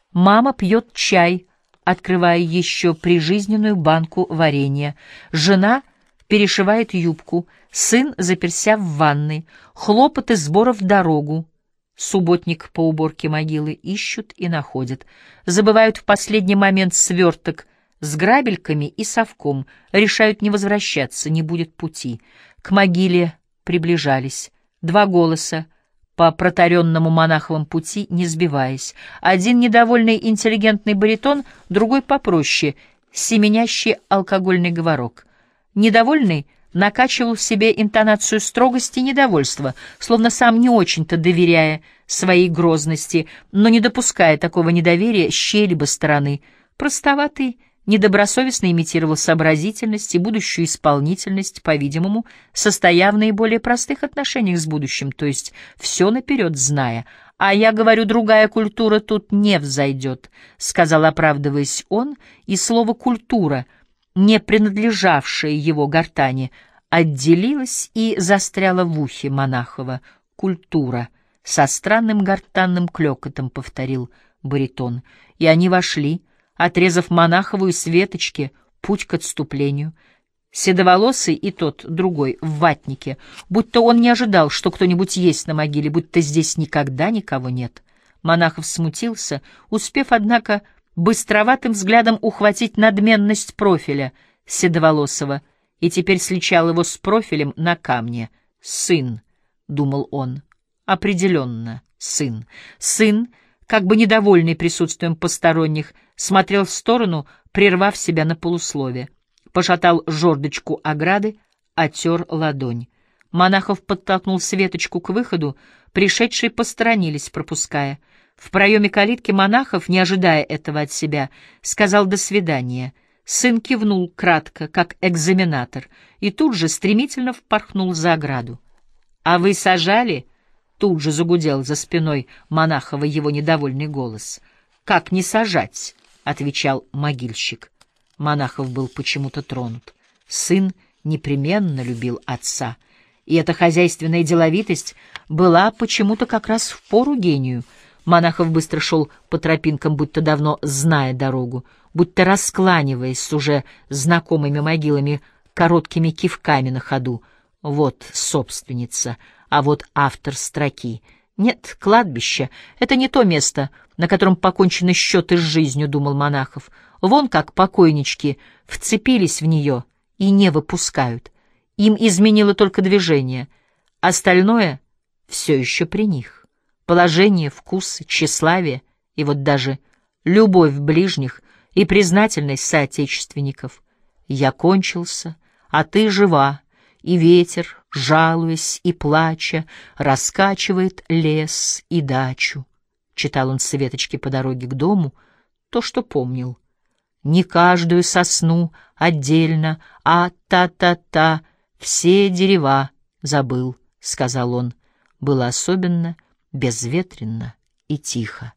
Мама пьет чай, открывая еще прижизненную банку варенья. Жена перешивает юбку, сын заперся в ванной, хлопоты сбора в дорогу. Субботник по уборке могилы ищут и находят. Забывают в последний момент сверток с грабельками и совком, решают не возвращаться, не будет пути. К могиле приближались. Два голоса, по протаренному монаховым пути, не сбиваясь. Один недовольный интеллигентный баритон, другой попроще, семенящий алкогольный говорок. Недовольный накачивал в себе интонацию строгости и недовольства, словно сам не очень-то доверяя своей грозности, но не допуская такого недоверия с чьей-либо стороны. Простоватый, недобросовестно имитировал сообразительность и будущую исполнительность, по-видимому, состоя в наиболее простых отношениях с будущим, то есть все наперед зная. «А я говорю, другая культура тут не взойдет», — сказал, оправдываясь он, и слово «культура», не принадлежавшее его гортани, отделилась и застряла в ухе Монахова. «Культура», — со странным гортанным клёкотом повторил баритон, и они вошли, отрезав Монахову и Светочке путь к отступлению. Седоволосый и тот, другой, в ватнике, будто он не ожидал, что кто-нибудь есть на могиле, будто здесь никогда никого нет. Монахов смутился, успев, однако, быстроватым взглядом ухватить надменность профиля Седоволосого, и теперь сличал его с профилем на камне. «Сын», — думал он, — «определенно сын». Сын, как бы недовольный присутствием посторонних, смотрел в сторону, прервав себя на полуслове. Пошатал жердочку ограды, отер ладонь. Монахов подтолкнул Светочку к выходу, пришедшие посторонились, пропуская. В проеме калитки Монахов, не ожидая этого от себя, сказал «до свидания». Сын кивнул кратко, как экзаменатор, и тут же стремительно впорхнул за ограду. «А вы сажали?» — тут же загудел за спиной Монахова его недовольный голос. «Как не сажать?» — отвечал могильщик. Монахов был почему-то тронут. Сын непременно любил отца, и эта хозяйственная деловитость была почему-то как раз впору гению. Монахов быстро шел по тропинкам, будто давно зная дорогу, будто раскланиваясь с уже знакомыми могилами короткими кивками на ходу. Вот собственница, а вот автор строки. Нет, кладбище — это не то место, на котором покончены счеты с жизнью, — думал Монахов. Вон как покойнички вцепились в нее и не выпускают. Им изменило только движение. Остальное все еще при них. Положение, вкус, тщеславие и вот даже любовь ближних и признательность соотечественников. Я кончился, а ты жива, и ветер, жалуясь и плача, раскачивает лес и дачу. Читал он Светочке по дороге к дому то, что помнил. Не каждую сосну отдельно, а та-та-та, все дерева забыл, — сказал он. Было особенно безветренно и тихо.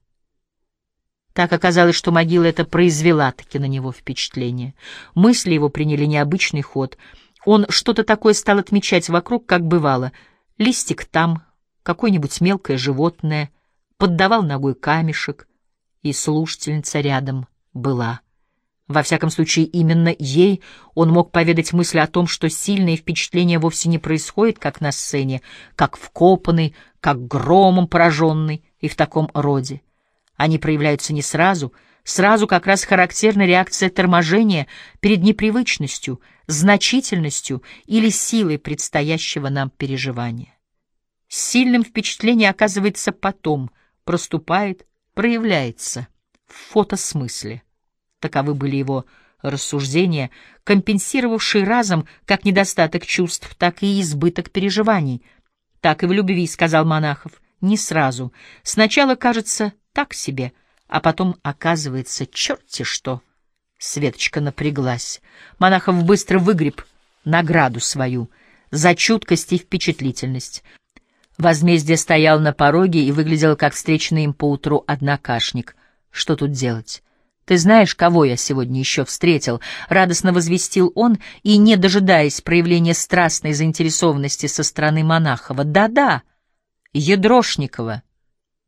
Так оказалось, что могила эта произвела-таки на него впечатление. Мысли его приняли необычный ход. Он что-то такое стал отмечать вокруг, как бывало. Листик там, какое-нибудь мелкое животное, поддавал ногой камешек, и слушательница рядом была. Во всяком случае, именно ей он мог поведать мысль о том, что сильное впечатление вовсе не происходит, как на сцене, как вкопанный, как громом пораженный и в таком роде. Они проявляются не сразу, сразу как раз характерна реакция торможения перед непривычностью, значительностью или силой предстоящего нам переживания. Сильным впечатление оказывается потом, проступает, проявляется в фотосмысле. Таковы были его рассуждения, компенсировавшие разом как недостаток чувств, так и избыток переживаний. Так и в любви, — сказал Монахов, — не сразу. Сначала кажется так себе, а потом оказывается черти что. Светочка напряглась. Монахов быстро выгреб награду свою за чуткость и впечатлительность. Возмездие стоял на пороге и выглядел, как встреченный им поутру однокашник. Что тут делать? «Ты знаешь, кого я сегодня еще встретил?» — радостно возвестил он, и, не дожидаясь проявления страстной заинтересованности со стороны Монахова. «Да-да, Ядрошникова».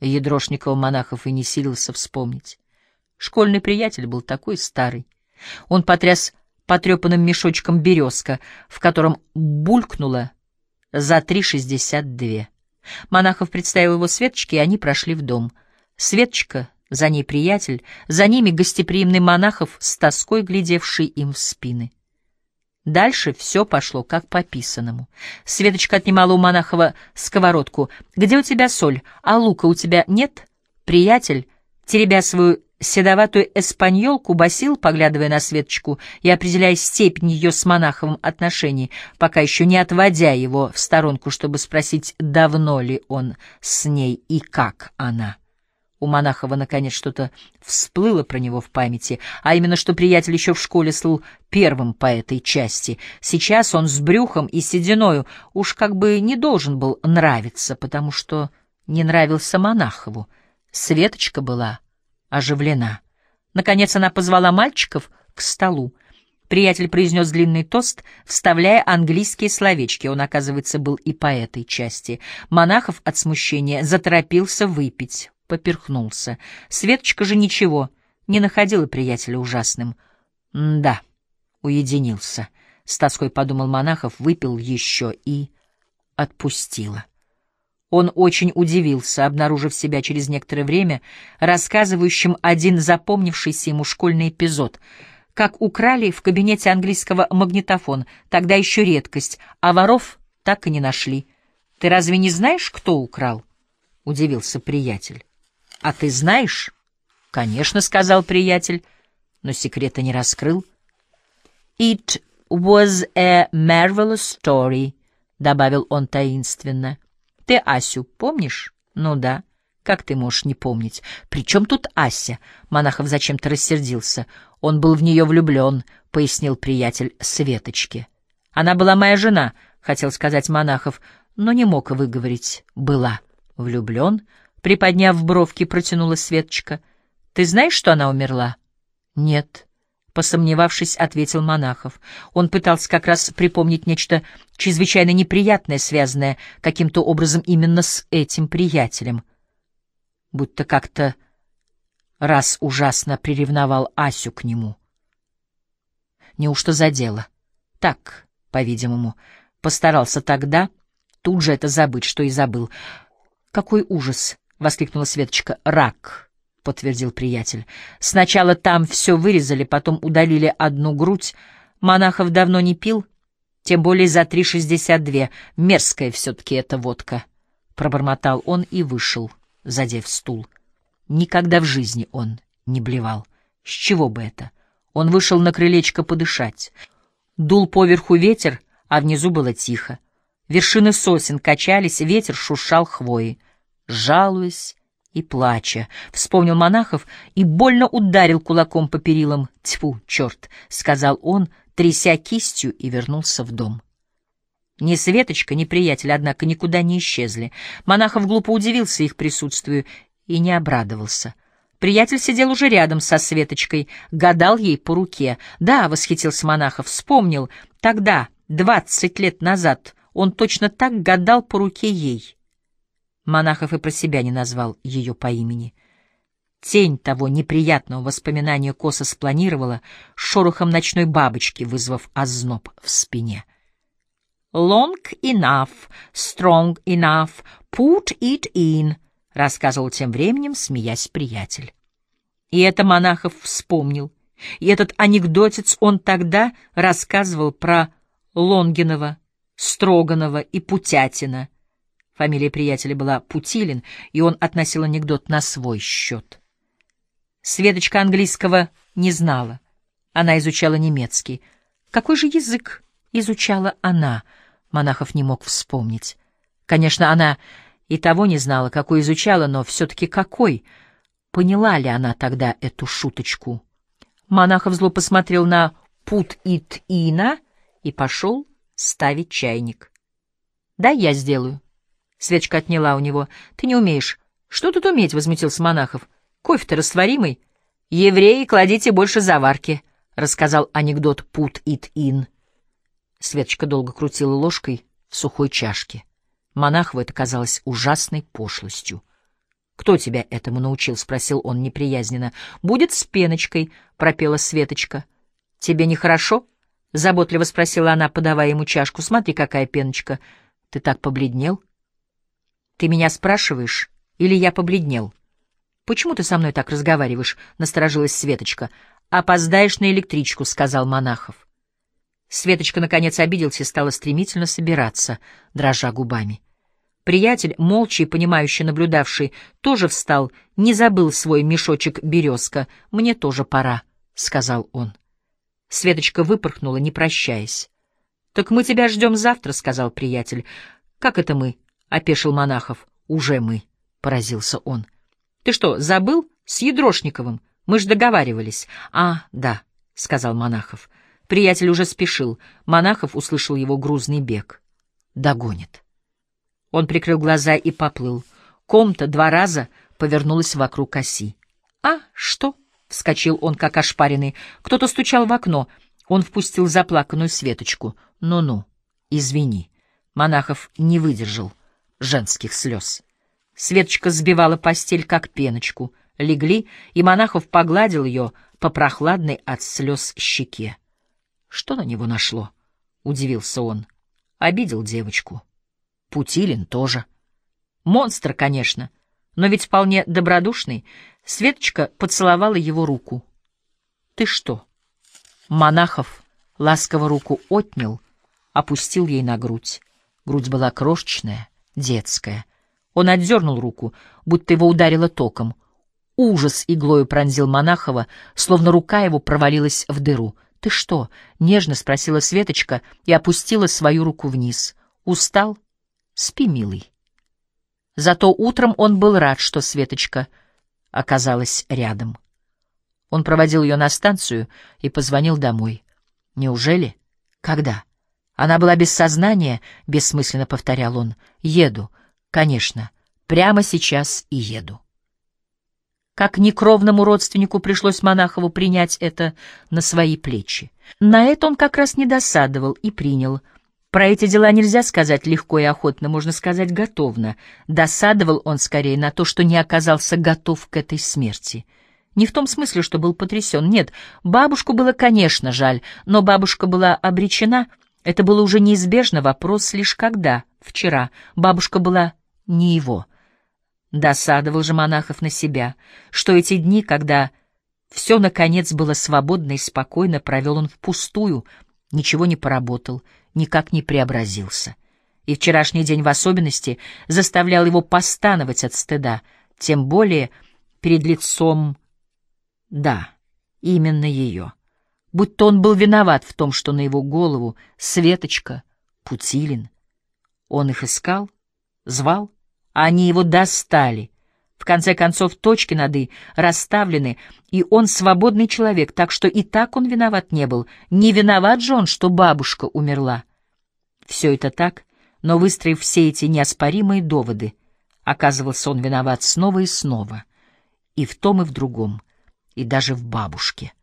Едрошникова Монахов и не силился вспомнить. Школьный приятель был такой старый. Он потряс потрепанным мешочком березка, в котором булькнуло за 3,62. Монахов представил его Светочке, и они прошли в дом. Светочка, за ней приятель, за ними гостеприимный Монахов, с тоской глядевший им в спины. Дальше все пошло как по писанному. Светочка отнимала у Монахова сковородку. «Где у тебя соль? А лука у тебя нет?» Приятель, теребя свою седоватую эспаньолку, басил, поглядывая на Светочку и определяя степень ее с Монаховым отношений, пока еще не отводя его в сторонку, чтобы спросить, давно ли он с ней и как она. У Монахова, наконец, что-то всплыло про него в памяти, а именно, что приятель еще в школе слыл первым по этой части. Сейчас он с брюхом и сединою уж как бы не должен был нравиться, потому что не нравился Монахову. Светочка была оживлена. Наконец она позвала мальчиков к столу. Приятель произнес длинный тост, вставляя английские словечки. Он, оказывается, был и по этой части. Монахов от смущения заторопился выпить. Поперхнулся. Светочка же ничего, не находила приятеля ужасным. Да, уединился. С тоской подумал Монахов, выпил еще и отпустила. Он очень удивился, обнаружив себя через некоторое время рассказывающим один запомнившийся ему школьный эпизод. Как украли в кабинете английского магнитофон, тогда еще редкость, а воров так и не нашли. «Ты разве не знаешь, кто украл?» — удивился приятель. «А ты знаешь?» «Конечно», — сказал приятель, но секрета не раскрыл. «It was a marvelous story», — добавил он таинственно. «Ты Асю помнишь?» «Ну да. Как ты можешь не помнить? При чем тут Ася?» Монахов зачем-то рассердился. «Он был в нее влюблен», — пояснил приятель Светочке. «Она была моя жена», — хотел сказать Монахов, но не мог выговорить. «Была влюблен», — приподняв бровки, протянула Светочка. «Ты знаешь, что она умерла?» «Нет», — посомневавшись, ответил Монахов. Он пытался как раз припомнить нечто чрезвычайно неприятное, связанное каким-то образом именно с этим приятелем. Будто как-то раз ужасно приревновал Асю к нему. Неужто задело? Так, по-видимому, постарался тогда тут же это забыть, что и забыл. «Какой ужас!» — воскликнула Светочка. «Рак», — подтвердил приятель. «Сначала там все вырезали, потом удалили одну грудь. Монахов давно не пил, тем более за 3,62. Мерзкая все-таки эта водка», — пробормотал он и вышел, задев стул. Никогда в жизни он не блевал. С чего бы это? Он вышел на крылечко подышать. Дул поверху ветер, а внизу было тихо. Вершины сосен качались, ветер шуршал хвоей. «Жалуясь и плача», — вспомнил Монахов и больно ударил кулаком по перилам. «Тьфу, черт!» — сказал он, тряся кистью, и вернулся в дом. Ни Светочка, ни приятель, однако, никуда не исчезли. Монахов глупо удивился их присутствию и не обрадовался. Приятель сидел уже рядом со Светочкой, гадал ей по руке. «Да», — восхитился Монахов, — вспомнил, тогда, 20 лет назад, он точно так гадал по руке ей. Монахов и про себя не назвал ее по имени. Тень того неприятного воспоминания косо спланировала шорохом ночной бабочки, вызвав озноб в спине. «Long enough, strong enough, put it in», — рассказывал тем временем, смеясь, приятель. И это Монахов вспомнил. И этот анекдотец он тогда рассказывал про Лонгинова, Строганова и Путятина. Фамилия приятеля была Путилин, и он относил анекдот на свой счет. Светочка английского не знала. Она изучала немецкий. Какой же язык изучала она? Монахов не мог вспомнить. Конечно, она и того не знала, какой изучала, но все-таки какой. Поняла ли она тогда эту шуточку? Монахов зло посмотрел на Пут-ит-ина и пошел ставить чайник. «Да, я сделаю». Светочка отняла у него. «Ты не умеешь». «Что тут уметь?» — возмутился Монахов. «Кофе-то растворимый». «Евреи, кладите больше заварки», — рассказал анекдот Пут-ит-ин. Светочка долго крутила ложкой в сухой чашке. Монахову это казалось ужасной пошлостью. «Кто тебя этому научил?» — спросил он неприязненно. «Будет с пеночкой», — пропела Светочка. «Тебе нехорошо?» — заботливо спросила она, подавая ему чашку. «Смотри, какая пеночка. Ты так побледнел?» «Ты меня спрашиваешь, или я побледнел?» «Почему ты со мной так разговариваешь?» — насторожилась Светочка. «Опоздаешь на электричку», — сказал Монахов. Светочка, наконец, обиделась и стала стремительно собираться, дрожа губами. Приятель, молча и понимающе наблюдавший, тоже встал, не забыл свой мешочек березка. «Мне тоже пора», — сказал он. Светочка выпорхнула, не прощаясь. «Так мы тебя ждем завтра», — сказал приятель. «Как это мы?» — опешил Монахов. «Уже мы», — поразился он. «Ты что, забыл? С Ядрошниковым. Мы ж договаривались». «А, да», — сказал Монахов. Приятель уже спешил. Монахов услышал его грузный бег. «Догонит». Он прикрыл глаза и поплыл. Комната 2 раза повернулась вокруг оси. «А, что?» — вскочил он, как ошпаренный. Кто-то стучал в окно. Он впустил заплаканную Светочку. «Ну-ну, извини». Монахов не выдержал женских слез. Светочка сбивала постель, как пеночку. Легли, и Монахов погладил ее по прохладной от слез щеке. «Что на него нашло?» — удивился он. Обидел девочку. Путилин тоже. Монстр, конечно, но ведь вполне добродушный. Светочка поцеловала его руку. «Ты что?» Монахов ласково руку отнял, опустил ей на грудь. Грудь была крошечная, детская. Он отдернул руку, будто его ударило током. Ужас иглою пронзил Монахова, словно рука его провалилась в дыру. «Ты что?» — нежно спросила Светочка и опустила свою руку вниз. «Устал? Спи, милый». Зато утром он был рад, что Светочка оказалась рядом. Он проводил ее на станцию и позвонил домой. «Неужели? Когда?» «Она была без сознания», — бессмысленно повторял он. «Еду. Конечно. Прямо сейчас и еду». Как некровному родственнику пришлось Монахову принять это на свои плечи. На это он как раз не досадовал и принял. Про эти дела нельзя сказать легко и охотно, можно сказать готовно. Досадовал он скорее на то, что не оказался готов к этой смерти. Не в том смысле, что был потрясен. Нет, бабушку было, конечно, жаль, но бабушка была обречена. Это было уже неизбежно, вопрос лишь когда, вчера. Бабушка была не его. Досадовал же Монахов на себя, что эти дни, когда все, наконец, было свободно и спокойно, провел он впустую, ничего не поработал, никак не преобразился. И вчерашний день в особенности заставлял его постановать от стыда, тем более перед лицом, да, именно ее. Будто он был виноват в том, что на его голову Светочка, Путилин. Он их искал, звал, а они его достали. В конце концов, точки над «и» расставлены, и он свободный человек, так что и так он виноват не был. Не виноват же он, что бабушка умерла. Все это так, но, выстроив все эти неоспоримые доводы, оказывался он виноват снова и снова, и в том, и в другом, и даже в бабушке.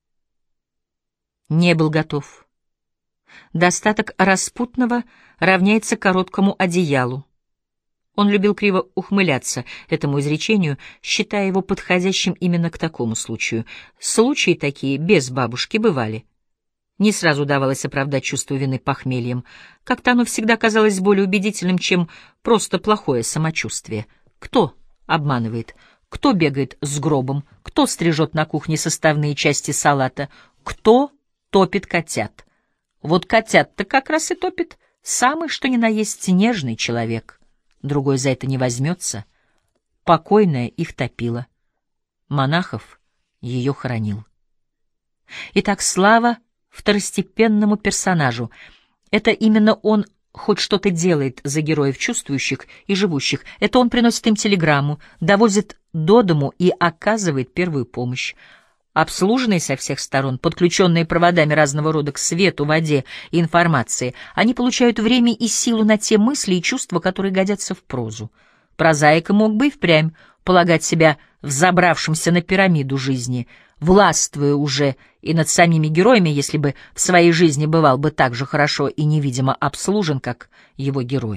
Не был готов. Достаток распутного равняется короткому одеялу. Он любил криво ухмыляться этому изречению, считая его подходящим именно к такому случаю. Случаи такие без бабушки бывали. Не сразу удавалось оправдать чувство вины похмельем. Как-то оно всегда казалось более убедительным, чем просто плохое самочувствие. Кто обманывает? Кто бегает с гробом? Кто стрижет на кухне составные части салата? Кто топит котят? Вот котят-то как раз и топит самый что ни на есть нежный человек. Другой за это не возьмется. Покойная их топила. Монахов ее хоронил. Итак, слава второстепенному персонажу. Это именно он хоть что-то делает за героев чувствующих и живущих. Это он приносит им телеграмму, довозит до дому и оказывает первую помощь. Обслуженные со всех сторон, подключенные проводами разного рода к свету, воде и информации, они получают время и силу на те мысли и чувства, которые годятся в прозу. Прозаик мог бы и впрямь полагать себя взобравшимся на пирамиду жизни, властвуя уже и над самими героями, если бы в своей жизни бывал бы так же хорошо и невидимо обслужен, как его герои.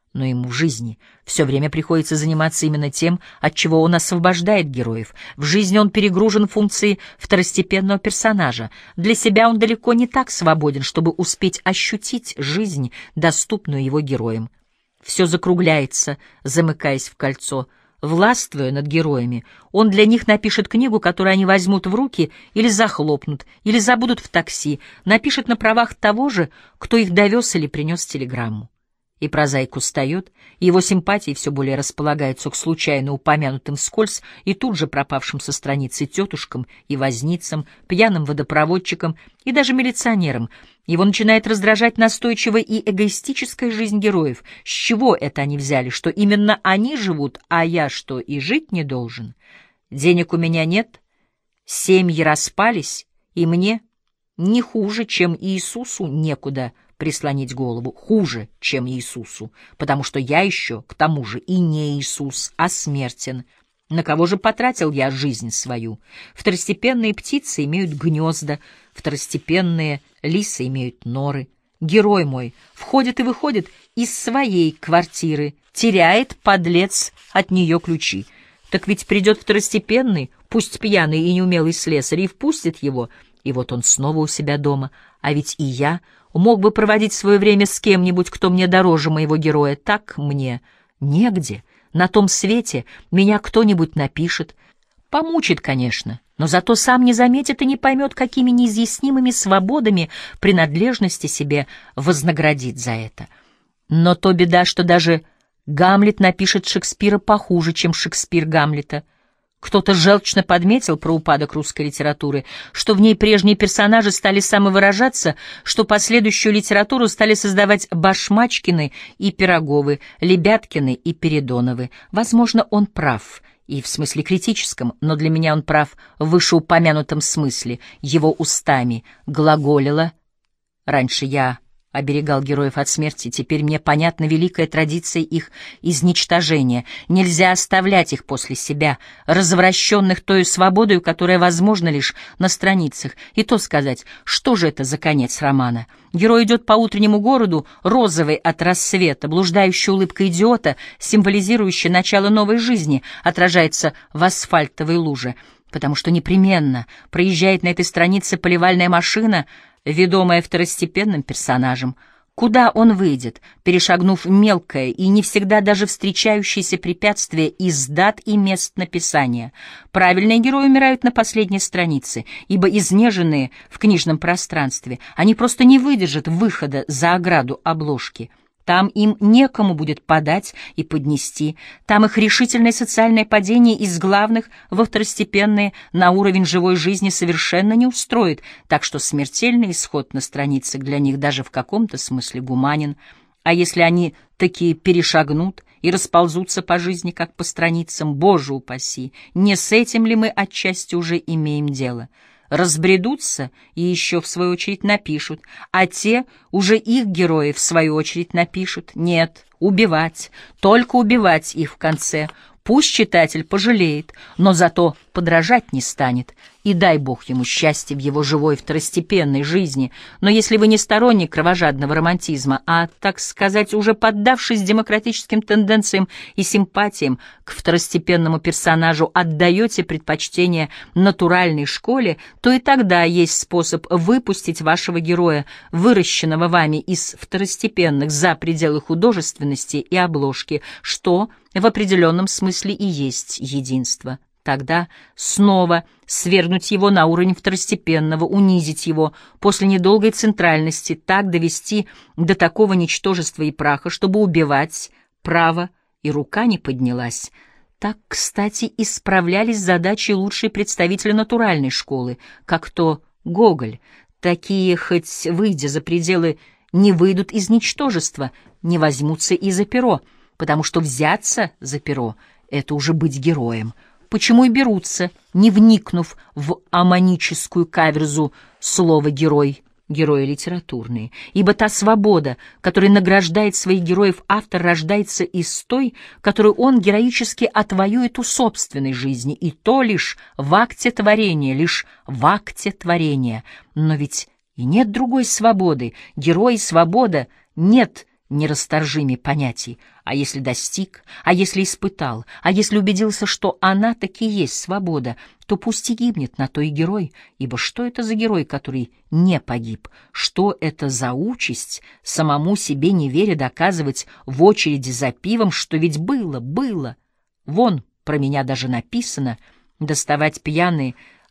Но ему в жизни все время приходится заниматься именно тем, от чего он освобождает героев. В жизни он перегружен функцией второстепенного персонажа. Для себя он далеко не так свободен, чтобы успеть ощутить жизнь, доступную его героям. Все закругляется, замыкаясь в кольцо. Властвуя над героями, он для них напишет книгу, которую они возьмут в руки или захлопнут, или забудут в такси, напишет на правах того же, кто их довез или принес телеграмму. И прозаик устает, и его симпатии все более располагаются к случайно упомянутым вскользь и тут же пропавшим со страницы тетушкам и возницам, пьяным водопроводчикам и даже милиционерам. Его начинает раздражать настойчивая и эгоистическая жизнь героев. С чего это они взяли, что именно они живут, а я что, и жить не должен? Денег у меня нет, семьи распались, и мне не хуже, чем Иисусу, некуда прислонить голову, хуже, чем Иисусу, потому что я еще, к тому же, и не Иисус, а смертен. На кого же потратил я жизнь свою? Второстепенные птицы имеют гнезда, второстепенные лисы имеют норы. Герой мой входит и выходит из своей квартиры, теряет, подлец, от нее ключи. Так ведь придет второстепенный, пусть пьяный и неумелый слесарь, и впустит его, и вот он снова у себя дома. А ведь и я мог бы проводить свое время с кем-нибудь, кто мне дороже моего героя. Так мне негде. На том свете меня кто-нибудь напишет. Помучит, конечно, но зато сам не заметит и не поймет, какими неизъяснимыми свободами принадлежности себе вознаградит за это. Но то беда, что даже Гамлет напишет Шекспира похуже, чем Шекспир Гамлета. Кто-то желчно подметил про упадок русской литературы, что в ней прежние персонажи стали самовыражаться, что последующую литературу стали создавать Башмачкины и Пироговы, Лебяткины и Передоновы. Возможно, он прав, и в смысле критическом, но для меня он прав в вышеупомянутом смысле. Его устами глаголило. Раньше я оберегал героев от смерти, теперь мне понятна великая традиция их изничтожения. Нельзя оставлять их после себя, развращенных той свободою, которая возможна лишь на страницах. И то сказать, что же это за конец романа? Герой идет по утреннему городу, розовый от рассвета, блуждающая улыбка идиота, символизирующая начало новой жизни, отражается в асфальтовой луже, потому что непременно проезжает на этой странице поливальная машина, ведомая второстепенным персонажем. Куда он выйдет, перешагнув мелкое и не всегда даже встречающееся препятствие из дат и мест написания? Правильные герои умирают на последней странице, ибо изнеженные в книжном пространстве, они просто не выдержат выхода за ограду обложки. Там им некому будет подать и поднести. Там их решительное социальное падение из главных во второстепенные на уровень живой жизни совершенно не устроит, так что смертельный исход на страницах для них даже в каком-то смысле гуманен. А если они такие перешагнут и расползутся по жизни, как по страницам, Боже упаси, не с этим ли мы отчасти уже имеем дело? Разбредутся и еще, в свою очередь, напишут, а те уже их герои, в свою очередь, напишут. Нет, убивать, только убивать их в конце. Пусть читатель пожалеет, но зато подражать не станет. И дай Бог ему счастья в его живой второстепенной жизни. Но если вы не сторонник кровожадного романтизма, а, так сказать, уже поддавшись демократическим тенденциям и симпатиям к второстепенному персонажу, отдаете предпочтение натуральной школе, то и тогда есть способ выпустить вашего героя, выращенного вами из второстепенных, за пределы художественности и обложки, что в определенном смысле и есть единство. Тогда снова свергнуть его на уровень второстепенного, унизить его после недолгой центральности, так довести до такого ничтожества и праха, чтобы убивать право, и рука не поднялась. Так, кстати, и справлялись с задачей лучшие представители натуральной школы, как то Гоголь. Такие, хоть выйдя за пределы, не выйдут из ничтожества, не возьмутся и за перо, потому что взяться за перо — это уже быть героем. Почему и берутся, не вникнув в аммоническую каверзу слова «герой», герои литературные, ибо та свобода, которой награждает своих героев автор, рождается из той, которую он героически отвоюет у собственной жизни, и то лишь в акте творения, лишь в акте творения. Но ведь и нет другой свободы, герой и свобода, нет нерасторжимее понятий, а если достиг, а если испытал, а если убедился, что она таки есть свобода, то пусть и гибнет на то и герой, ибо что это за герой, который не погиб? Что это за участь, самому себе не веря доказывать в очереди за пивом, что ведь было, было? Вон, про меня даже написано, доставать пьяные,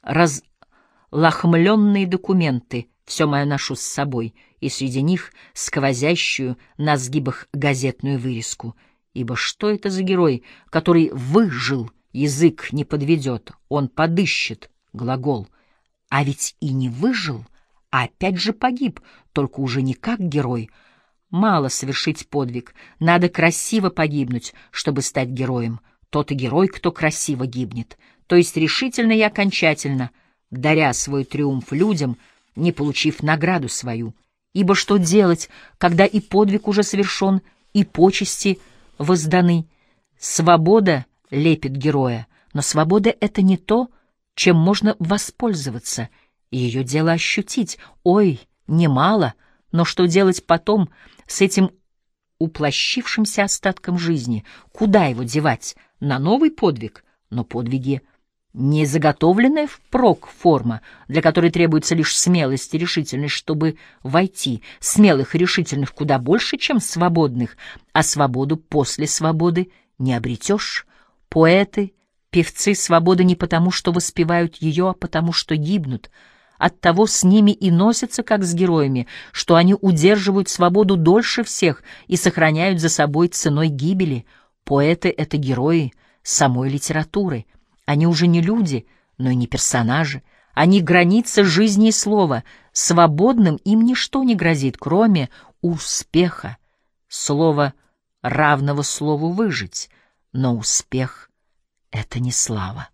разлохмленные документы, все мое ношу с собой, и среди них сквозящую на сгибах газетную вырезку. Ибо что это за герой, который выжил, язык не подведет, он подыщет, глагол. А ведь и не выжил, а опять же погиб, только уже не как герой. Мало совершить подвиг, надо красиво погибнуть, чтобы стать героем. Тот и герой, кто красиво гибнет, то есть решительно и окончательно, даря свой триумф людям, не получив награду свою. Ибо что делать, когда и подвиг уже совершен, и почести возданы? Свобода лепит героя, но свобода — это не то, чем можно воспользоваться, и ее дело ощутить. Ой, немало, но что делать потом с этим уплощившимся остатком жизни? Куда его девать? На новый подвиг? Но подвиги — не заготовленная впрок форма, для которой требуется лишь смелость и решительность, чтобы войти. Смелых и решительных куда больше, чем свободных, а свободу после свободы не обретешь. Поэты, певцы свободы не потому, что воспевают ее, а потому, что гибнут. Оттого с ними и носятся, как с героями, что они удерживают свободу дольше всех и сохраняют за собой ценой гибели. Поэты — это герои самой литературы. Они уже не люди, но и не персонажи. Они — граница жизни и слова. Свободным им ничто не грозит, кроме успеха. Слово равного слову «выжить», но успех — это не слава.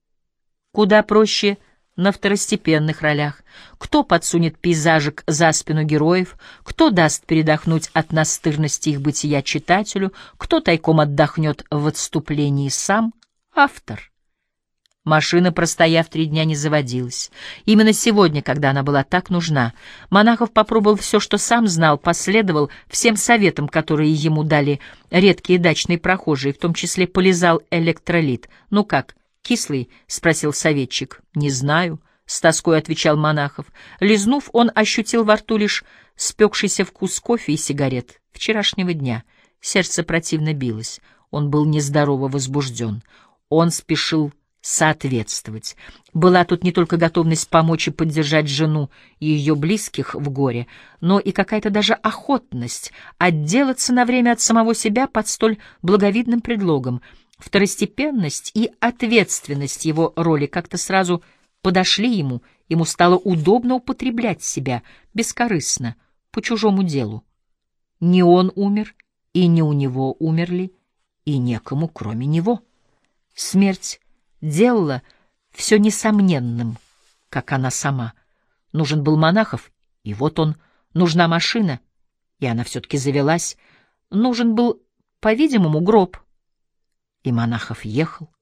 Куда проще на второстепенных ролях. Кто подсунет пейзажик за спину героев, кто даст передохнуть от настырности их бытия читателю, кто тайком отдохнет в отступлении сам — автор. Машина, простояв 3 дня, не заводилась. Именно сегодня, когда она была так нужна, Монахов попробовал все, что сам знал, последовал всем советам, которые ему дали редкие дачные прохожие, в том числе полизал электролит. «Ну как, кислый?» — спросил советчик. «Не знаю», — с тоской отвечал Монахов. Лизнув, он ощутил во рту лишь спекшийся вкус кофе и сигарет вчерашнего дня. Сердце противно билось. Он был нездорово возбужден. Он спешил соответствовать. Была тут не только готовность помочь и поддержать жену и ее близких в горе, но и какая-то даже охотность отделаться на время от самого себя под столь благовидным предлогом. Второстепенность и ответственность его роли как-то сразу подошли ему, ему стало удобно употреблять себя бескорыстно, по чужому делу. Не он умер, и не у него умерли, и некому, кроме него. Смерть делала все несомненным, как она сама. Нужен был Монахов, и вот он. Нужна машина, и она все-таки завелась. Нужен был, по-видимому, гроб, и Монахов ехал.